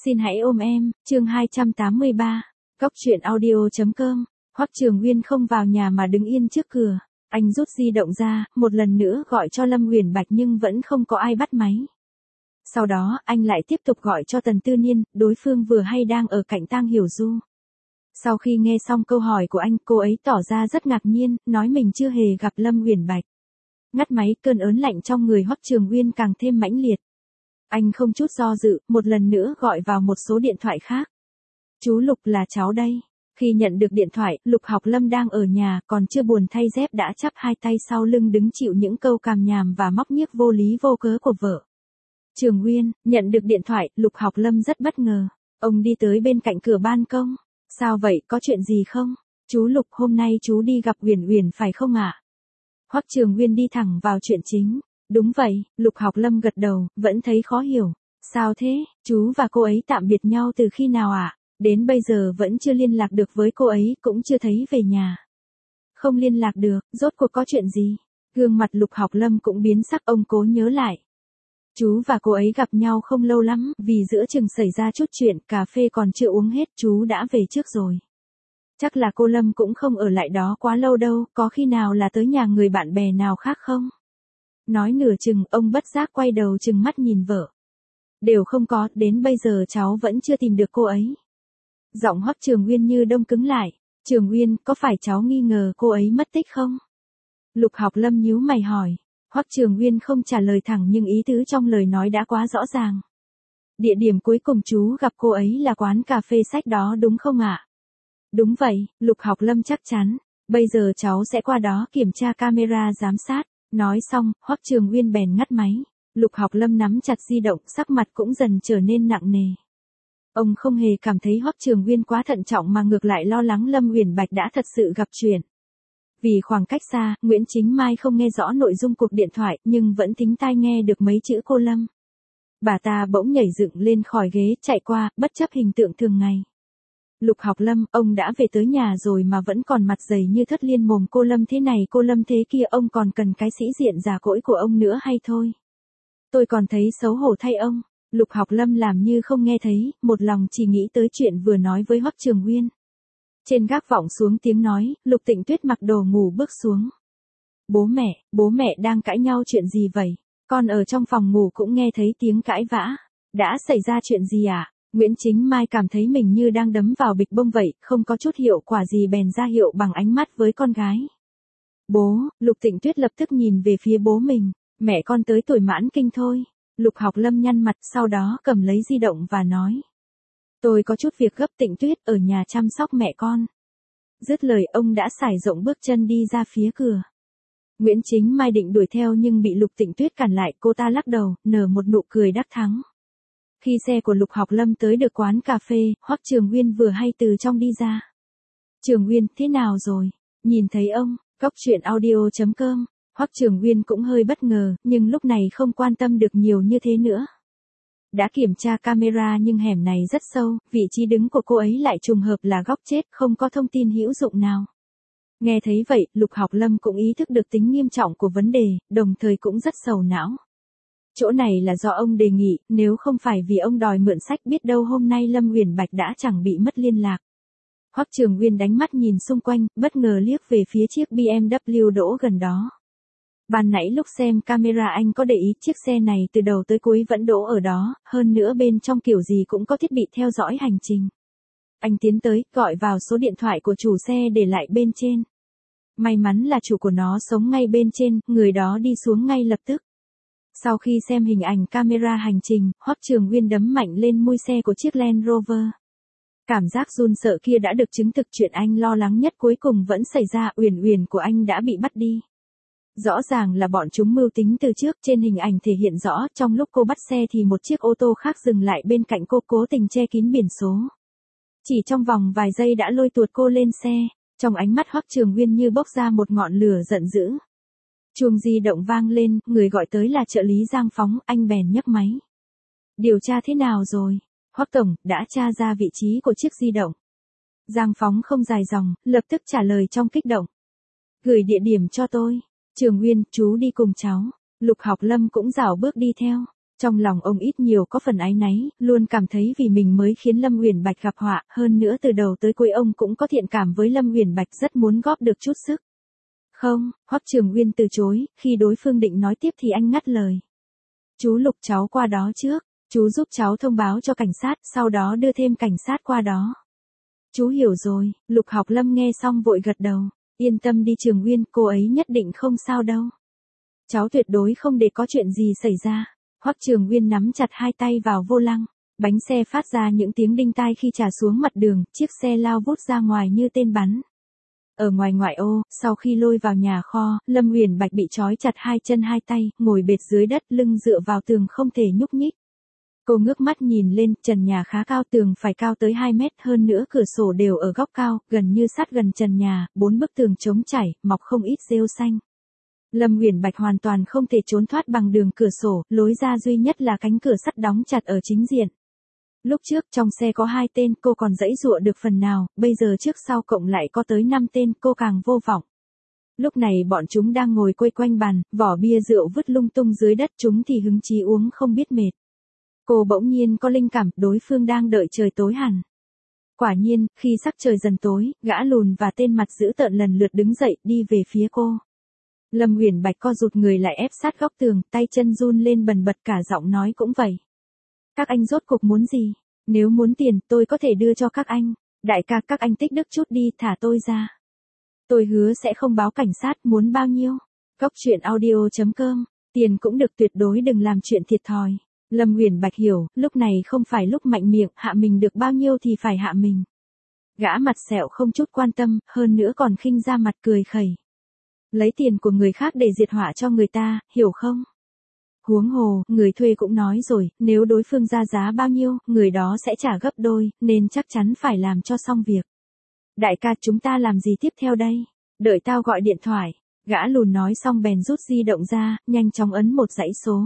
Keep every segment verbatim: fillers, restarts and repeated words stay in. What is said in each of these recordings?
Xin hãy ôm em, chương hai trăm tám mươi ba. Góc truyện audio chấm com. Hoắc Trường Uyên không vào nhà mà đứng yên trước cửa. Anh rút di động ra, một lần nữa gọi cho Lâm Uyển Bạch nhưng vẫn không có ai bắt máy. Sau đó, anh lại tiếp tục gọi cho Tần Tư Niên, đối phương vừa hay đang ở cạnh Tang Hiểu Du. Sau khi nghe xong câu hỏi của anh, cô ấy tỏ ra rất ngạc nhiên, nói mình chưa hề gặp Lâm Uyển Bạch. Ngắt máy, cơn ớn lạnh trong người Hoắc Trường Uyên càng thêm mãnh liệt. Anh không chút do dự, một lần nữa gọi vào một số điện thoại khác. Chú Lục, là cháu đây. Khi nhận được điện thoại, Lục Học Lâm đang ở nhà, còn chưa buồn thay dép đã chắp hai tay sau lưng đứng chịu những câu càm nhàm và móc nhiếc vô lý vô cớ của vợ. Trường Uyên, nhận được điện thoại, Lục Học Lâm rất bất ngờ. Ông đi tới bên cạnh cửa ban công. Sao vậy, có chuyện gì không? Chú Lục, hôm nay chú đi gặp Uyển Uyển phải không ạ? Hoắc Trường Uyên đi thẳng vào chuyện chính. Đúng vậy, Lục Học Lâm gật đầu, vẫn thấy khó hiểu. Sao thế, chú và cô ấy tạm biệt nhau từ khi nào ạ? À? Đến bây giờ vẫn chưa liên lạc được với cô ấy, cũng chưa thấy về nhà. Không liên lạc được, rốt cuộc có chuyện gì? Gương mặt Lục Học Lâm cũng biến sắc, ông cố nhớ lại. Chú và cô ấy gặp nhau không lâu lắm, vì giữa chừng xảy ra chút chuyện, cà phê còn chưa uống hết, chú đã về trước rồi. Chắc là cô Lâm cũng không ở lại đó quá lâu đâu, có khi nào là tới nhà người bạn bè nào khác không? Nói nửa chừng, ông bất giác quay đầu chừng mắt nhìn vợ. Đều không có, đến bây giờ cháu vẫn chưa tìm được cô ấy. Giọng Hoắc Trường Uyên như đông cứng lại. Trường Uyên, có phải cháu nghi ngờ cô ấy mất tích không? Lục Học Lâm nhíu mày hỏi. Hoắc Trường Uyên không trả lời thẳng nhưng ý tứ trong lời nói đã quá rõ ràng. Địa điểm cuối cùng chú gặp cô ấy là quán cà phê sách đó đúng không ạ? Đúng vậy, Lục Học Lâm chắc chắn. Bây giờ cháu sẽ qua đó kiểm tra camera giám sát. Nói xong, Hoắc Trường Uyên bèn ngắt máy. Lục Học Lâm nắm chặt di động, sắc mặt cũng dần trở nên nặng nề. Ông không hề cảm thấy Hoắc Trường Uyên quá thận trọng mà ngược lại lo lắng Lâm Uyển Bạch đã thật sự gặp chuyện. Vì khoảng cách xa, Nguyễn Chính Mai không nghe rõ nội dung cuộc điện thoại nhưng vẫn thính tai nghe được mấy chữ cô Lâm. Bà ta bỗng nhảy dựng lên khỏi ghế, chạy qua, bất chấp hình tượng thường ngày. Lục Học Lâm, ông đã về tới nhà rồi mà vẫn còn mặt dày như thất liên mồm cô Lâm thế này cô Lâm thế kia, ông còn cần cái sĩ diện già cỗi của ông nữa hay thôi? Tôi còn thấy xấu hổ thay ông. Lục Học Lâm làm như không nghe thấy, một lòng chỉ nghĩ tới chuyện vừa nói với Hoắc Trường Uyên. Trên gác vọng xuống tiếng nói, Lục Tịnh Tuyết mặc đồ ngủ bước xuống. Bố mẹ, bố mẹ đang cãi nhau chuyện gì vậy? Con ở trong phòng ngủ cũng nghe thấy tiếng cãi vã. Đã xảy ra chuyện gì à? Nguyễn Chính Mai cảm thấy mình như đang đấm vào bịch bông vậy, không có chút hiệu quả gì bèn ra hiệu bằng ánh mắt với con gái. Bố, Lục Tịnh Tuyết lập tức nhìn về phía bố mình. Mẹ con tới tuổi mãn kinh thôi. Lục Học Lâm nhăn mặt, sau đó cầm lấy di động và nói. Tôi có chút việc gấp, Tịnh Tuyết ở nhà chăm sóc mẹ con. Dứt lời ông đã sải rộng bước chân đi ra phía cửa. Nguyễn Chính Mai định đuổi theo nhưng bị Lục Tịnh Tuyết cản lại, cô ta lắc đầu, nở một nụ cười đắc thắng. Khi xe của Lục Học Lâm tới được quán cà phê, Hoắc Trường Uyên vừa hay từ trong đi ra. Trường Uyên, thế nào rồi? Nhìn thấy ông, góc truyện audio chấm com. Hoắc Trường Uyên cũng hơi bất ngờ, nhưng lúc này không quan tâm được nhiều như thế nữa. Đã kiểm tra camera nhưng hẻm này rất sâu, vị trí đứng của cô ấy lại trùng hợp là góc chết, không có thông tin hữu dụng nào. Nghe thấy vậy, Lục Học Lâm cũng ý thức được tính nghiêm trọng của vấn đề, đồng thời cũng rất sầu não. Chỗ này là do ông đề nghị, nếu không phải vì ông đòi mượn sách biết đâu hôm nay Lâm Uyển Bạch đã chẳng bị mất liên lạc. Hoắc Trường Uyên đánh mắt nhìn xung quanh, bất ngờ liếc về phía chiếc bê em vê đỗ gần đó. Ban nãy lúc xem camera anh có để ý chiếc xe này từ đầu tới cuối vẫn đỗ ở đó, hơn nữa bên trong kiểu gì cũng có thiết bị theo dõi hành trình. Anh tiến tới, gọi vào số điện thoại của chủ xe để lại bên trên. May mắn là chủ của nó sống ngay bên trên, người đó đi xuống ngay lập tức. Sau khi xem hình ảnh camera hành trình, Hoắc Trường Uyên đấm mạnh lên mui xe của chiếc Land Rover. Cảm giác run sợ kia đã được chứng thực, chuyện anh lo lắng nhất cuối cùng vẫn xảy ra, Uyển Uyển của anh đã bị bắt đi. Rõ ràng là bọn chúng mưu tính từ trước, trên hình ảnh thể hiện rõ, trong lúc cô bắt xe thì một chiếc ô tô khác dừng lại bên cạnh cô cố tình che kín biển số. Chỉ trong vòng vài giây đã lôi tuột cô lên xe, trong ánh mắt Hoắc Trường Uyên như bốc ra một ngọn lửa giận dữ. Chuông di động vang lên, người gọi tới là trợ lý Giang Phóng, anh bèn nhấc máy. Điều tra thế nào rồi? Hoắc tổng, đã tra ra vị trí của chiếc di động. Giang Phóng không dài dòng, lập tức trả lời trong kích động. Gửi địa điểm cho tôi. Trường Uyên, chú đi cùng cháu. Lục Học Lâm cũng rảo bước đi theo. Trong lòng ông ít nhiều có phần áy náy, luôn cảm thấy vì mình mới khiến Lâm Uyển Bạch gặp họa, hơn nữa từ đầu tới cuối ông cũng có thiện cảm với Lâm Uyển Bạch, rất muốn góp được chút sức. Không, Hoắc Trường Uyên từ chối, khi đối phương định nói tiếp thì anh ngắt lời. Chú Lục cháu qua đó trước, chú giúp cháu thông báo cho cảnh sát, sau đó đưa thêm cảnh sát qua đó. Chú hiểu rồi, Lục Học Lâm nghe xong vội gật đầu. Yên tâm đi Trường Uyên, cô ấy nhất định không sao đâu. Cháu tuyệt đối không để có chuyện gì xảy ra. Hoắc Trường Uyên nắm chặt hai tay vào vô lăng. Bánh xe phát ra những tiếng đinh tai khi trà xuống mặt đường, chiếc xe lao vút ra ngoài như tên bắn. Ở ngoài ngoại ô, sau khi lôi vào nhà kho, Lâm Uyển Bạch bị trói chặt hai chân hai tay, ngồi bệt dưới đất, lưng dựa vào tường không thể nhúc nhích. Cô ngước mắt nhìn lên, trần nhà khá cao, tường phải cao tới hai mét, hơn nữa cửa sổ đều ở góc cao, gần như sát gần trần nhà, bốn bức tường trống chảy, mọc không ít rêu xanh. Lâm Uyển Bạch hoàn toàn không thể trốn thoát bằng đường cửa sổ, lối ra duy nhất là cánh cửa sắt đóng chặt ở chính diện. Lúc trước trong xe có hai tên, cô còn giãy giụa được phần nào, bây giờ trước sau cộng lại có tới năm tên, cô càng vô vọng. Lúc này bọn chúng đang ngồi quây quanh bàn, vỏ bia rượu vứt lung tung dưới đất, chúng thì hứng chí uống không biết mệt. Cô bỗng nhiên có linh cảm, đối phương đang đợi trời tối hẳn. Quả nhiên, khi sắc trời dần tối, gã lùn và tên mặt dữ tợn lần lượt đứng dậy, đi về phía cô. Lâm Uyển Bạch co rụt người lại ép sát góc tường, tay chân run lên bần bật, cả giọng nói cũng vậy. Các anh rốt cục muốn gì? Nếu muốn tiền, tôi có thể đưa cho các anh. Đại ca, các anh tích đức chút đi, thả tôi ra. Tôi hứa sẽ không báo cảnh sát, muốn bao nhiêu? Góc truyện audio chấm com, tiền cũng được, tuyệt đối đừng làm chuyện thiệt thòi. Lâm Uyển Bạch hiểu, lúc này không phải lúc mạnh miệng, hạ mình được bao nhiêu thì phải hạ mình. Gã mặt sẹo không chút quan tâm, hơn nữa còn khinh ra mặt cười khẩy. Lấy tiền của người khác để diệt họa cho người ta, hiểu không? Huống hồ, người thuê cũng nói rồi, nếu đối phương ra giá bao nhiêu, người đó sẽ trả gấp đôi, nên chắc chắn phải làm cho xong việc. Đại ca, chúng ta làm gì tiếp theo đây? Đợi tao gọi điện thoại. Gã lùn nói xong bèn rút di động ra, nhanh chóng ấn một dãy số.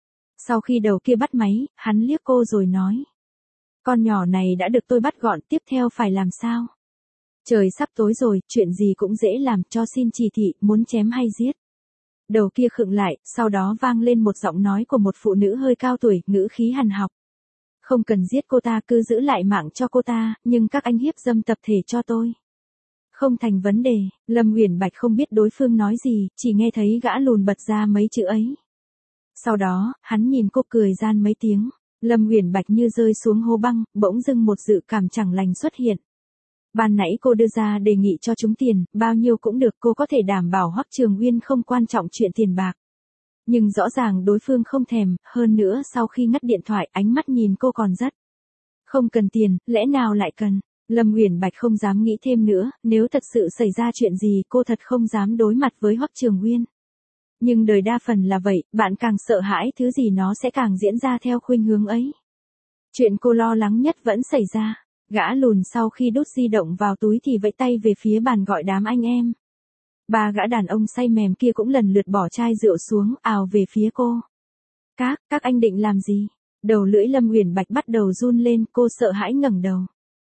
Sau khi đầu kia bắt máy, hắn liếc cô rồi nói. Con nhỏ này đã được tôi bắt gọn, tiếp theo phải làm sao? Trời sắp tối rồi, chuyện gì cũng dễ làm, cho xin chỉ thị, muốn chém hay giết. Đầu kia khựng lại, sau đó vang lên một giọng nói của một phụ nữ hơi cao tuổi, ngữ khí hằn học. Không cần giết cô ta, cứ giữ lại mạng cho cô ta, nhưng các anh hiếp dâm tập thể cho tôi. Không thành vấn đề, Lâm Uyển Bạch không biết đối phương nói gì, chỉ nghe thấy gã lùn bật ra mấy chữ ấy. Sau đó, hắn nhìn cô cười gian mấy tiếng, Lâm Uyển Bạch như rơi xuống hố băng, bỗng dưng một dự cảm chẳng lành xuất hiện. Ban nãy cô đưa ra đề nghị cho chúng tiền, bao nhiêu cũng được, cô có thể đảm bảo Hoắc Trường Uyên không quan trọng chuyện tiền bạc. Nhưng rõ ràng đối phương không thèm, hơn nữa sau khi ngắt điện thoại, ánh mắt nhìn cô còn rất. Không cần tiền, lẽ nào lại cần? Lâm Uyển Bạch không dám nghĩ thêm nữa, nếu thật sự xảy ra chuyện gì cô thật không dám đối mặt với Hoắc Trường Uyên. Nhưng đời đa phần là vậy, bạn càng sợ hãi thứ gì nó sẽ càng diễn ra theo khuynh hướng ấy. Chuyện cô lo lắng nhất vẫn xảy ra. Gã lùn sau khi đút di động vào túi thì vẫy tay về phía bàn gọi đám anh em. Ba gã đàn ông say mềm kia cũng lần lượt bỏ chai rượu xuống, ào về phía cô. Các, các anh định làm gì? Đầu lưỡi Lâm Uyển Bạch bắt đầu run lên, cô sợ hãi ngẩng đầu.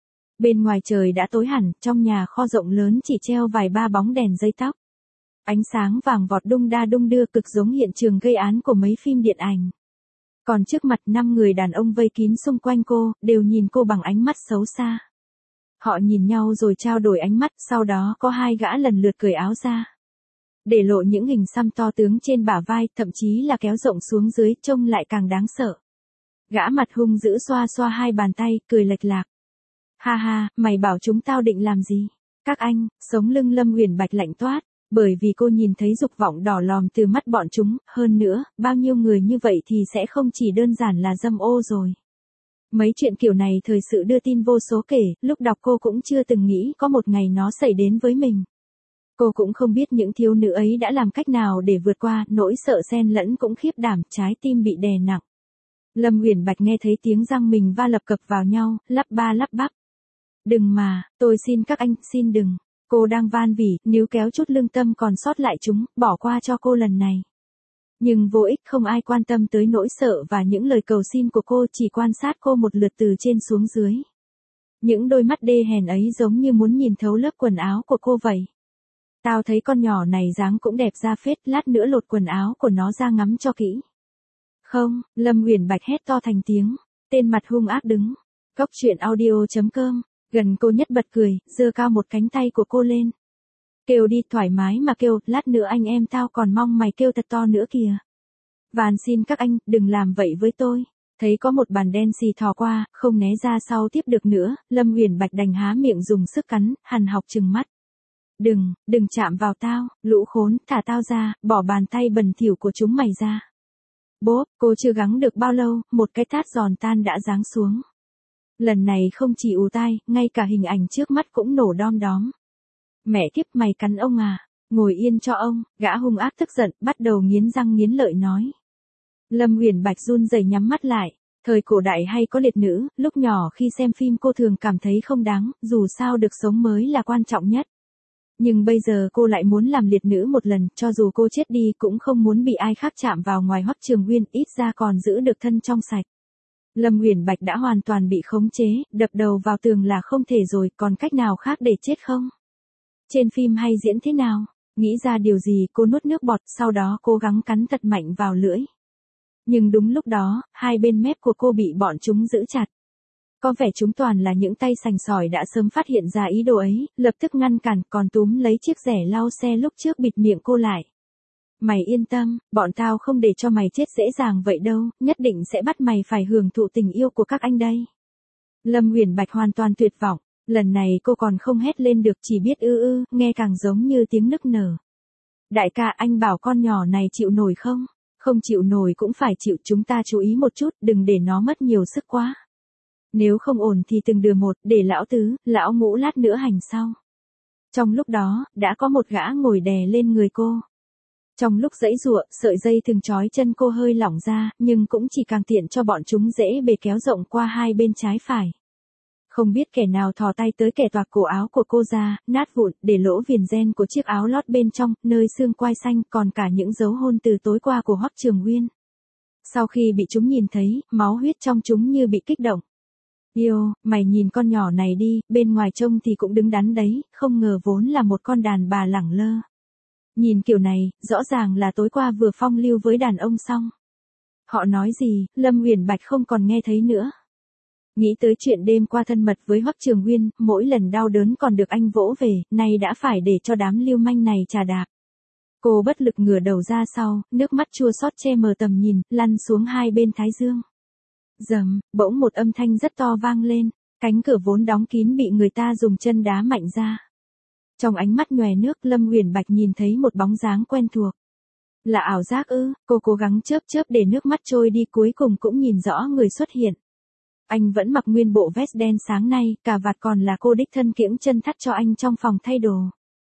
Bên ngoài trời đã tối hẳn, trong nhà kho rộng lớn chỉ treo vài ba bóng đèn dây tóc. Ánh sáng vàng vọt đung đa đung đưa, cực giống hiện trường gây án của mấy phim điện ảnh. Còn trước mặt năm người đàn ông vây kín xung quanh cô, đều nhìn cô bằng ánh mắt xấu xa. Họ nhìn nhau rồi trao đổi ánh mắt, sau đó có hai gã lần lượt cởi áo ra. Để lộ những hình xăm to tướng trên bả vai, thậm chí là kéo rộng xuống dưới, trông lại càng đáng sợ. Gã mặt hung dữ xoa xoa hai bàn tay, cười lệch lạc. Ha ha, mày bảo chúng tao định làm gì? Các anh, sống lưng Lâm Uyển Bạch lạnh toát. Bởi vì cô nhìn thấy dục vọng đỏ lòm từ mắt bọn chúng, hơn nữa, bao nhiêu người như vậy thì sẽ không chỉ đơn giản là dâm ô rồi. Mấy chuyện kiểu này thời sự đưa tin vô số kể, lúc đọc cô cũng chưa từng nghĩ có một ngày nó xảy đến với mình. Cô cũng không biết những thiếu nữ ấy đã làm cách nào để vượt qua, nỗi sợ xen lẫn cũng khiếp đảm, trái tim bị đè nặng. Lâm Uyển Bạch nghe thấy tiếng răng mình va lập cập vào nhau, lắp ba lắp bắp. Đừng mà, tôi xin các anh, xin đừng. Cô đang van vỉ, níu kéo chút lương tâm còn sót lại chúng, bỏ qua cho cô lần này. Nhưng vô ích, không ai quan tâm tới nỗi sợ và những lời cầu xin của cô, chỉ quan sát cô một lượt từ trên xuống dưới. Những đôi mắt đê hèn ấy giống như muốn nhìn thấu lớp quần áo của cô vậy. Tao thấy con nhỏ này dáng cũng đẹp ra phết, lát nữa lột quần áo của nó ra ngắm cho kỹ. Không, Lâm Huyền Bạch hét to thành tiếng, tên mặt hung ác đứng. Cóc truyện audio.com, gần cô nhất bật cười, giơ cao một cánh tay của cô lên. Kêu đi thoải mái mà kêu, lát nữa anh em tao còn mong mày kêu thật to nữa kìa. Van xin các anh, đừng làm vậy với tôi. Thấy có một bàn đen xì thò qua, không né ra sau tiếp được nữa, Lâm Huyền Bạch đành há miệng dùng sức cắn, hằn học trừng mắt. Đừng, đừng chạm vào tao, lũ khốn, thả tao ra, bỏ bàn tay bẩn thỉu của chúng mày ra. Bốp, cô chưa gắng được bao lâu, một cái tát giòn tan đã giáng xuống. Lần này không chỉ ù tai, ngay cả hình ảnh trước mắt cũng nổ đom đóm. Mẹ kiếp mày cắn ông à, ngồi yên cho ông, gã hung ác tức giận, bắt đầu nghiến răng nghiến lợi nói. Lâm Huyền Bạch run rẩy nhắm mắt lại, thời cổ đại hay có liệt nữ, lúc nhỏ khi xem phim cô thường cảm thấy không đáng, dù sao được sống mới là quan trọng nhất. Nhưng bây giờ cô lại muốn làm liệt nữ một lần, cho dù cô chết đi cũng không muốn bị ai khác chạm vào ngoài Hoắc Trường Uyên, ít ra còn giữ được thân trong sạch. Lâm Huyền Bạch đã hoàn toàn bị khống chế, đập đầu vào tường là không thể rồi, còn cách nào khác để chết không? Trên phim hay diễn thế nào? Nghĩ ra điều gì cô nuốt nước bọt, sau đó cố gắng cắn thật mạnh vào lưỡi. Nhưng đúng lúc đó, hai bên mép của cô bị bọn chúng giữ chặt. Có vẻ chúng toàn là những tay sành sỏi đã sớm phát hiện ra ý đồ ấy, lập tức ngăn cản, còn túm lấy chiếc rẻ lau xe lúc trước bịt miệng cô lại. Mày yên tâm, bọn tao không để cho mày chết dễ dàng vậy đâu, nhất định sẽ bắt mày phải hưởng thụ tình yêu của các anh đây. Lâm Huyền Bạch hoàn toàn tuyệt vọng, lần này cô còn không hét lên được, chỉ biết ư ư, nghe càng giống như tiếng nức nở. Đại ca, anh bảo con nhỏ này chịu nổi không? Không chịu nổi cũng phải chịu, chúng ta chú ý một chút, đừng để nó mất nhiều sức quá. Nếu không ổn thì từng đưa một, để lão tứ, lão ngũ lát nữa hành sau. Trong lúc đó, đã có một gã ngồi đè lên người cô. Trong lúc giãy giụa, sợi dây thừng trói chân cô hơi lỏng ra, nhưng cũng chỉ càng tiện cho bọn chúng dễ bề kéo rộng qua hai bên trái phải. Không biết kẻ nào thò tay tới kẻ toạc cổ áo của cô ra, nát vụn, để lỗ viền ren của chiếc áo lót bên trong, nơi xương quai xanh, còn cả những dấu hôn từ tối qua của Hoắc Trường Uyên. Sau khi bị chúng nhìn thấy, máu huyết trong chúng như bị kích động. Yêu, mày nhìn con nhỏ này đi, bên ngoài trông thì cũng đứng đắn đấy, không ngờ vốn là một con đàn bà lẳng lơ. Nhìn kiểu này, rõ ràng là tối qua vừa phong lưu với đàn ông xong. Họ nói gì, Lâm Huyền Bạch không còn nghe thấy nữa. Nghĩ tới chuyện đêm qua thân mật với Hoắc Trường Uyên, mỗi lần đau đớn còn được anh vỗ về, nay đã phải để cho đám lưu manh này trà đạp. Cô bất lực ngửa đầu ra sau, nước mắt chua xót che mờ tầm nhìn, lăn xuống hai bên thái dương. Dầm, bỗng một âm thanh rất to vang lên, cánh cửa vốn đóng kín bị người ta dùng chân đá mạnh ra. Trong ánh mắt nhòe nước, Lâm Huyền Bạch nhìn thấy một bóng dáng quen thuộc. Là ảo giác ư? Cô cố gắng chớp chớp để nước mắt trôi đi, cuối cùng cũng nhìn rõ người xuất hiện. Anh vẫn mặc nguyên bộ vest đen sáng nay, cà vạt còn là cô đích thân kiễng chân thắt cho anh trong phòng thay đồ.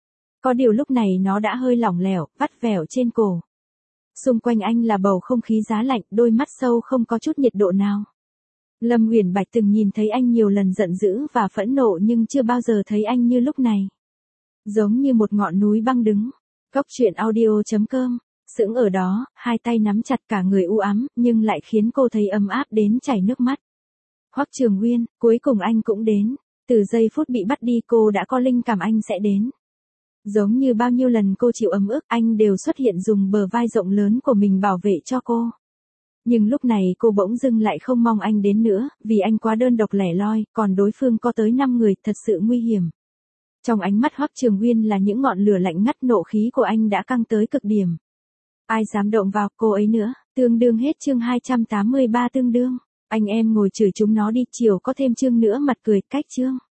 Có điều lúc này nó đã hơi lỏng lẻo, vắt vẻo trên cổ. Xung quanh anh là bầu không khí giá lạnh, đôi mắt sâu không có chút nhiệt độ nào. Lâm Huyền Bạch từng nhìn thấy anh nhiều lần giận dữ và phẫn nộ nhưng chưa bao giờ thấy anh như lúc này. Giống như một ngọn núi băng đứng. Cóc truyện audio.com, sững ở đó, hai tay nắm chặt, cả người u ám, nhưng lại khiến cô thấy ấm áp đến chảy nước mắt. Hoắc Trường Uyên, cuối cùng anh cũng đến. Từ giây phút bị bắt đi cô đã có linh cảm anh sẽ đến. Giống như bao nhiêu lần cô chịu ấm ức, anh đều xuất hiện dùng bờ vai rộng lớn của mình bảo vệ cho cô. Nhưng lúc này cô bỗng dưng lại không mong anh đến nữa, vì anh quá đơn độc lẻ loi, còn đối phương có tới năm người, thật sự nguy hiểm. Trong ánh mắt Hoắc Trường Uyên là những ngọn lửa lạnh ngắt, nộ khí của anh đã căng tới cực điểm. Ai dám động vào cô ấy nữa, tương đương hết chương hai trăm tám mươi ba tương đương. Anh em ngồi chửi chúng nó đi, chiều có thêm chương nữa mặt cười, cách chương.